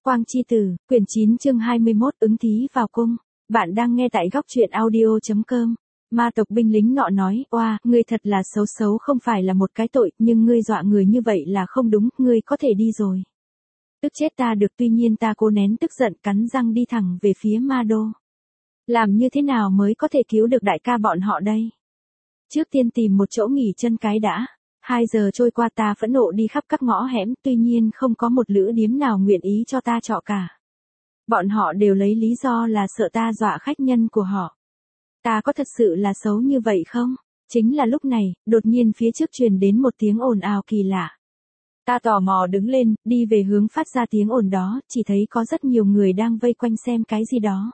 Quang Chi Tử, quyển 9 chương 21 ứng thí vào cung. Bạn đang nghe tại góc truyện audio.com. Ma tộc binh lính nọ nói, oa, ngươi thật là xấu không phải là một cái tội, nhưng ngươi dọa người như vậy là không đúng, ngươi có thể đi rồi. Tức chết ta được, tuy nhiên ta cố nén tức giận cắn răng đi thẳng về phía Ma Đô. Làm như thế nào mới có thể cứu được đại ca bọn họ đây? Trước tiên tìm một chỗ nghỉ chân cái đã. 2 giờ trôi qua ta phẫn nộ đi khắp các ngõ hẻm, tuy nhiên không có một lữ điếm nào nguyện ý cho ta trọ cả. Bọn họ đều lấy lý do là sợ ta dọa khách nhân của họ. Ta có thật sự là xấu như vậy không? Chính là lúc này, đột nhiên phía trước truyền đến một tiếng ồn ào kỳ lạ. Ta tò mò đứng lên, đi về hướng phát ra tiếng ồn đó, chỉ thấy có rất nhiều người đang vây quanh xem cái gì đó.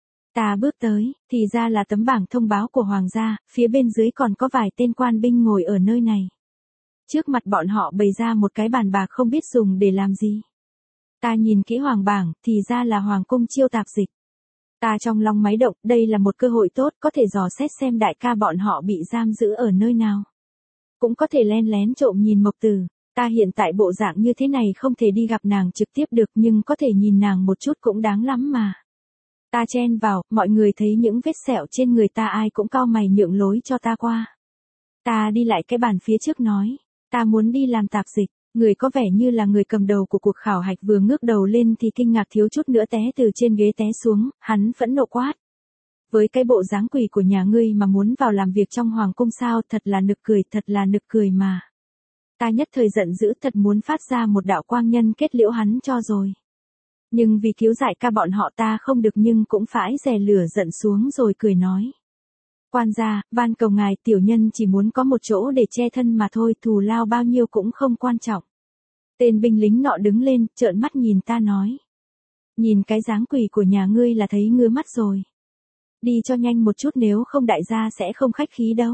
Ta bước tới, thì ra là tấm bảng thông báo của hoàng gia, phía bên dưới còn có vài tên quan binh ngồi ở nơi này. Trước mặt bọn họ bày ra một cái bàn bạc không biết dùng để làm gì. Ta nhìn kỹ hoàng bảng, thì ra là hoàng cung chiêu tạp dịch. Ta trong lòng máy động, đây là một cơ hội tốt, có thể dò xét xem đại ca bọn họ bị giam giữ ở nơi nào. Cũng có thể len lén trộm nhìn Mộc Tử. Ta hiện tại bộ dạng như thế này không thể đi gặp nàng trực tiếp được, nhưng có thể nhìn nàng một chút cũng đáng lắm mà. Ta chen vào, mọi người thấy những vết sẹo trên người ta ai cũng cau mày nhượng lối cho ta qua. Ta đi lại cái bàn phía trước nói, ta muốn đi làm tạp dịch. Người có vẻ như là người cầm đầu của cuộc khảo hạch vừa ngước đầu lên thì kinh ngạc thiếu chút nữa té từ trên ghế té xuống, hắn phẫn nộ quát. Với cái bộ dáng quỷ của nhà ngươi mà muốn vào làm việc trong hoàng cung sao, thật là nực cười mà. Ta nhất thời giận dữ, thật muốn phát ra một đạo quang nhân kết liễu hắn cho rồi. Nhưng vì cứu giải ca bọn họ ta không được, nhưng cũng phải dè lửa giận xuống rồi cười nói. Quan gia, van cầu ngài, tiểu nhân chỉ muốn có một chỗ để che thân mà thôi, thù lao bao nhiêu cũng không quan trọng. Tên binh lính nọ đứng lên, trợn mắt nhìn ta nói. Nhìn cái dáng quỷ của nhà ngươi là thấy ngứa mắt rồi. Đi cho nhanh một chút, nếu không đại gia sẽ không khách khí đâu.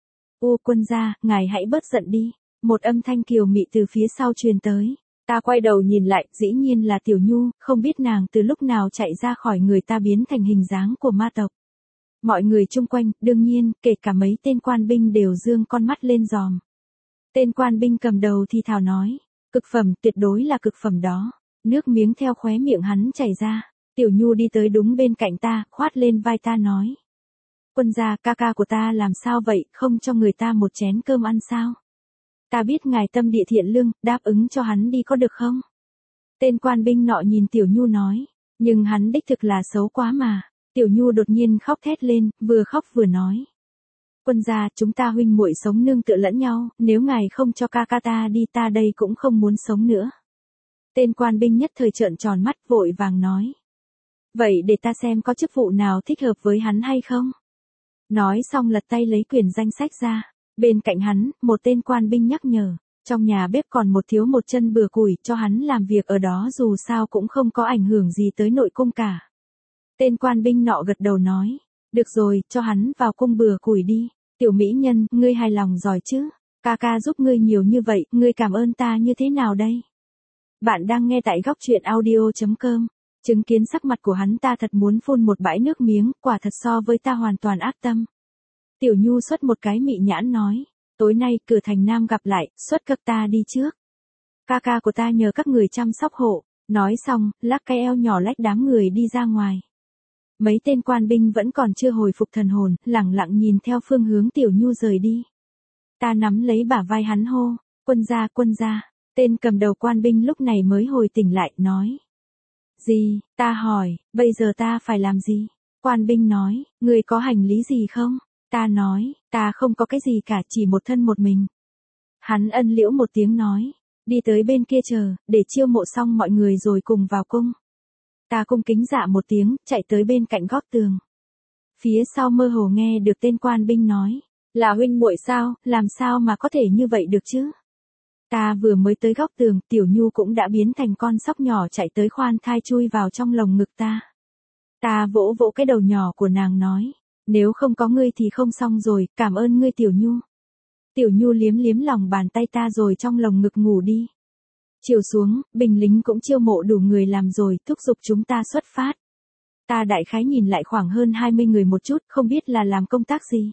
Quân gia, ngài hãy bớt giận đi. Một âm thanh kiều mị từ phía sau truyền tới. Ta quay đầu nhìn lại, dĩ nhiên là Tiểu Nhu, không biết nàng từ lúc nào chạy ra khỏi người ta biến thành hình dáng của ma tộc. Mọi người chung quanh, đương nhiên, kể cả mấy tên quan binh đều dương con mắt lên dòm. Tên quan binh cầm đầu thì thào nói, cực phẩm, tuyệt đối là cực phẩm đó. Nước miếng theo khóe miệng hắn chảy ra. Tiểu Nhu đi tới đúng bên cạnh ta, khoát lên vai ta nói. Quân gia, ca ca của ta làm sao vậy, không cho người ta một chén cơm ăn sao? Ta biết ngài tâm địa thiện lương, đáp ứng cho hắn đi có được không? Tên quan binh nọ nhìn Tiểu Nhu nói, nhưng hắn đích thực là xấu quá mà. Tiểu Nhu đột nhiên khóc thét lên, vừa khóc vừa nói. Quân gia, chúng ta huynh muội sống nương tựa lẫn nhau, nếu ngài không cho ca ca ta đi ta đây cũng không muốn sống nữa. Tên quan binh nhất thời trợn tròn mắt vội vàng nói. Vậy để ta xem có chức vụ nào thích hợp với hắn hay không? Nói xong lật tay lấy quyển danh sách ra. Bên cạnh hắn, một tên quan binh nhắc nhở. Trong nhà bếp còn một thiếu một chân bừa củi, cho hắn làm việc ở đó dù sao cũng không có ảnh hưởng gì tới nội cung cả. Tên quan binh nọ gật đầu nói. Được rồi, cho hắn vào cung bừa củi đi. Tiểu mỹ nhân, ngươi hài lòng giỏi chứ? Ca ca giúp ngươi nhiều như vậy, ngươi cảm ơn ta như thế nào đây? Bạn đang nghe tại góc truyện audio.com. Chứng kiến sắc mặt của hắn ta thật muốn phun một bãi nước miếng, quả thật so với ta hoàn toàn ác tâm. Tiểu Nhu xuất một cái mị nhãn nói. Tối nay, cửa thành Nam gặp lại, xuất các ta đi trước. Ca ca của ta nhờ các người chăm sóc hộ. Nói xong, lắc cái eo nhỏ lách đám người đi ra ngoài. Mấy tên quan binh vẫn còn chưa hồi phục thần hồn, lẳng lặng nhìn theo phương hướng Tiểu Nhu rời đi. Ta nắm lấy bả vai hắn hô, quân gia. Tên cầm đầu quan binh lúc này mới hồi tỉnh lại, nói. Gì, ta hỏi, bây giờ ta phải làm gì? Quan binh nói, người có hành lý gì không? Ta nói, ta không có cái gì cả, chỉ một thân một mình. Hắn ân liễu một tiếng nói, đi tới bên kia chờ, để chiêu mộ xong mọi người rồi cùng vào cung. Ta cung kính dạ một tiếng, chạy tới bên cạnh góc tường. Phía sau mơ hồ nghe được tên quan binh nói, là huynh muội sao, làm sao mà có thể như vậy được chứ? Ta vừa mới tới góc tường, Tiểu Nhu cũng đã biến thành con sóc nhỏ chạy tới khoan thai chui vào trong lồng ngực ta. Ta vỗ vỗ cái đầu nhỏ của nàng nói, nếu không có ngươi thì không xong rồi, cảm ơn ngươi Tiểu Nhu. Tiểu Nhu liếm lòng bàn tay ta rồi trong lồng ngực ngủ đi. Chiều xuống, binh lính cũng chiêu mộ đủ người làm rồi, thúc giục chúng ta xuất phát. Ta đại khái nhìn lại khoảng hơn 20 người một chút, không biết là làm công tác gì.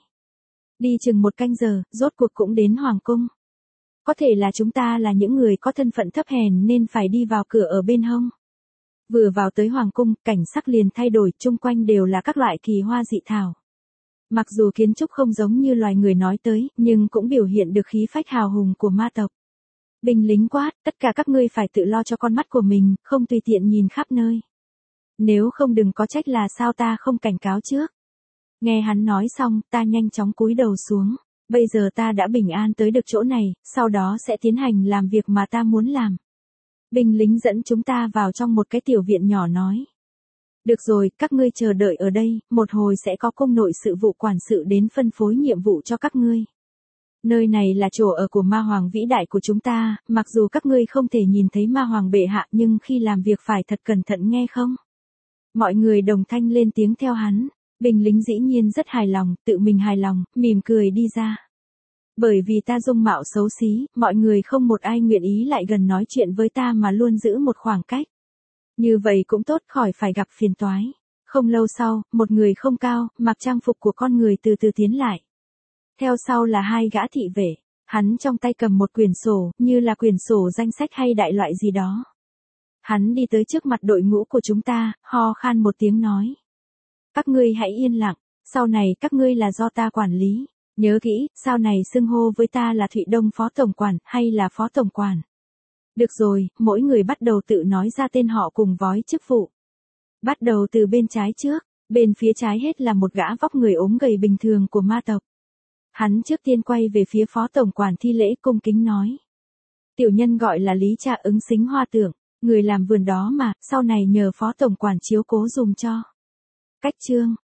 Đi chừng 1 canh giờ, rốt cuộc cũng đến hoàng cung. Có thể là chúng ta là những người có thân phận thấp hèn nên phải đi vào cửa ở bên hông. Vừa vào tới hoàng cung, cảnh sắc liền thay đổi, chung quanh đều là các loại kỳ hoa dị thảo. Mặc dù kiến trúc không giống như loài người nói tới, nhưng cũng biểu hiện được khí phách hào hùng của ma tộc. Binh lính quát, tất cả các ngươi phải tự lo cho con mắt của mình, không tùy tiện nhìn khắp nơi. Nếu không đừng có trách là sao ta không cảnh cáo trước. Nghe hắn nói xong, ta nhanh chóng cúi đầu xuống. Bây giờ ta đã bình an tới được chỗ này, sau đó sẽ tiến hành làm việc mà ta muốn làm. Binh lính dẫn chúng ta vào trong một cái tiểu viện nhỏ nói. Được rồi, các ngươi chờ đợi ở đây, một hồi sẽ có công nội sự vụ quản sự đến phân phối nhiệm vụ cho các ngươi. Nơi này là chỗ ở của ma hoàng vĩ đại của chúng ta, mặc dù các ngươi không thể nhìn thấy ma hoàng bệ hạ nhưng khi làm việc phải thật cẩn thận nghe không? Mọi người đồng thanh lên tiếng theo hắn, binh lính dĩ nhiên rất hài lòng, tự mình hài lòng, mỉm cười đi ra. Bởi vì ta dung mạo xấu xí, mọi người không một ai nguyện ý lại gần nói chuyện với ta mà luôn giữ một khoảng cách. Như vậy cũng tốt khỏi phải gặp phiền toái. Không lâu sau, một người không cao, mặc trang phục của con người từ từ tiến lại. Theo sau là hai gã thị vệ, hắn trong tay cầm một quyển sổ, như là quyển sổ danh sách hay đại loại gì đó. Hắn đi tới trước mặt đội ngũ của chúng ta, ho khan một tiếng nói. Các ngươi hãy yên lặng, sau này các ngươi là do ta quản lý. Nhớ kỹ, sau này xưng hô với ta là Thụy Đông Phó Tổng Quản, hay là Phó Tổng Quản. Được rồi, mỗi người bắt đầu tự nói ra tên họ cùng vói chức vụ. Bắt đầu từ bên trái trước, bên phía trái hết là một gã vóc người ốm gầy bình thường của ma tộc. Hắn trước tiên quay về phía Phó Tổng Quản thi lễ cung kính nói. Tiểu nhân gọi là Lý Trà Ứng Xính Hoa Tưởng, người làm vườn đó mà, sau này nhờ Phó Tổng Quản chiếu cố dùm cho. Cách chương